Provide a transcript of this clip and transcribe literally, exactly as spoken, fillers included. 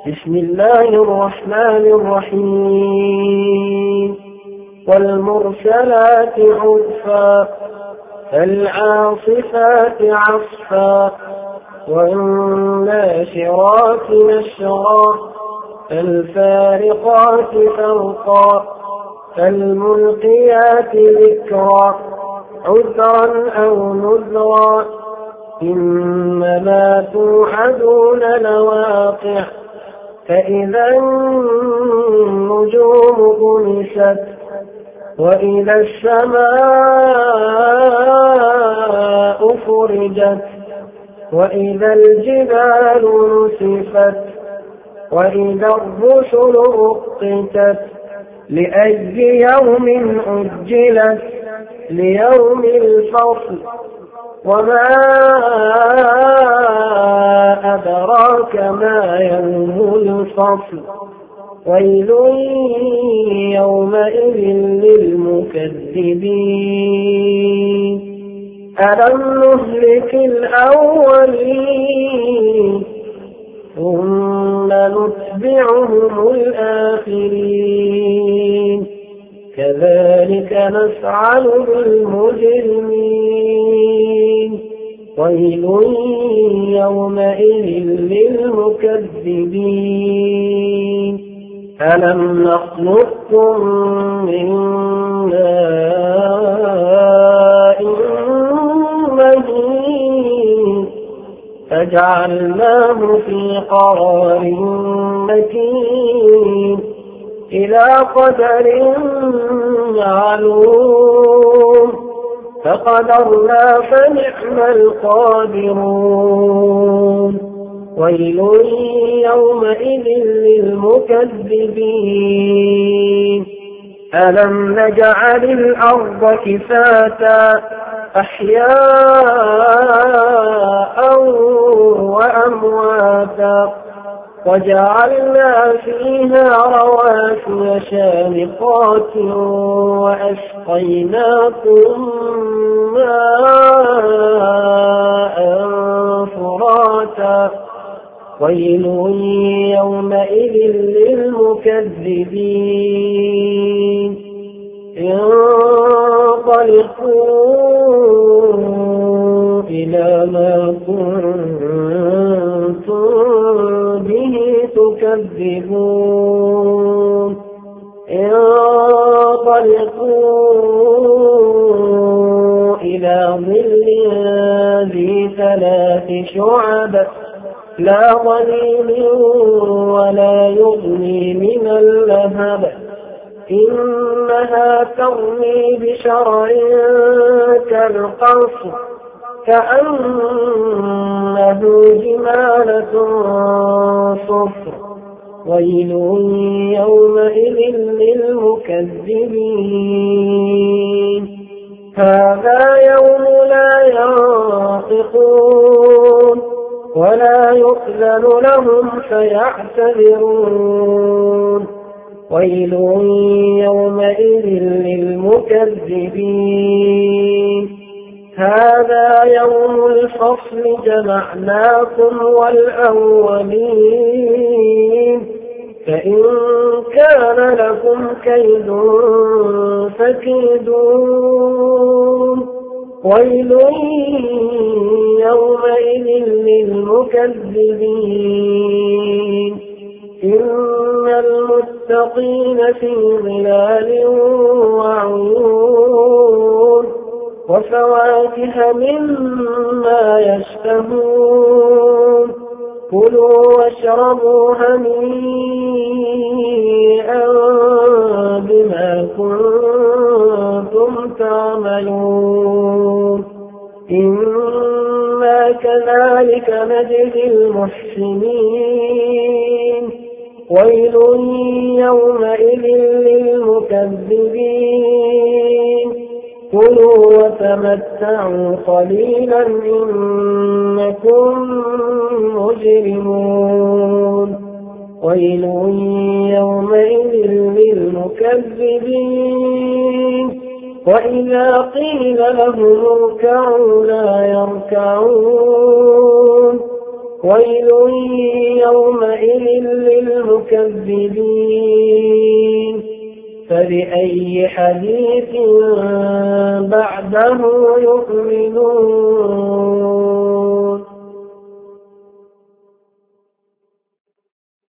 بسم الله الرحمن الرحيم والمرسلات عرفا فالعاصفات عصفا والناشرات نشرا فالفارقات فرقا فالملقيات ذكرا عذرا أو نذرا إنما توعدون لواقع فإذا النجوم طمست وإذا السماء فرجت وإذا الجبال نسفت وإذا الرسل أقتت لأي يوم أجلت ليوم الفصل وما أدراك ما يوم الفصل ويل يومئذ للمكذبين ألم نهلك الأولين ثم نتبعهم الآخرين كذلك نفعل بالمجرمين ويل يومئذ للمكذبين ألم نخلقكم من ماء مهين فجعلناه في قرار مكين إلى قدر معلوم فقدرنا فنعم القادرون ويل يومئذ للمكذبين ألم نجعل الأرض كفاتا أحياء وأمواتا وجعلنا فيها رواسي شامخات وأسقيناكم ماء فراتا ويل يومئذ للمكذبين انطلقوا إلى ما كنتم به تكذبون انطلقوا إلى ظل ذي ثلاث شعب لا ظليل ولا يغني من اللهب إنها ترمي بشرر كالقصر كأنه جمالة صفر ويل يومئذ للمكذبين هذا يوم لا ينطقون ولا يؤذن لهم فيعتذرون ويل يومئذ للمكذبين هذا يوم الفصل جمعناكم والأولين فإن كان لكم كيد فكيدون ويل يومئذ للمكذبين إن المتقين في ظلال وعيون وفواكه مما يشتهون كلوا واشربوا هنيئا بما كنتم تعملون إنا كذلك نجزي المحسنين ويل يومئذ للمكذبين كلوا وتمتعوا قليلا إنكم مجرمون ويل يومئذ للمكذبين وإذا قيل لهم اركعوا لا يركعون ويل يومئذ المكذبين فبأي حديث بعده يؤمنون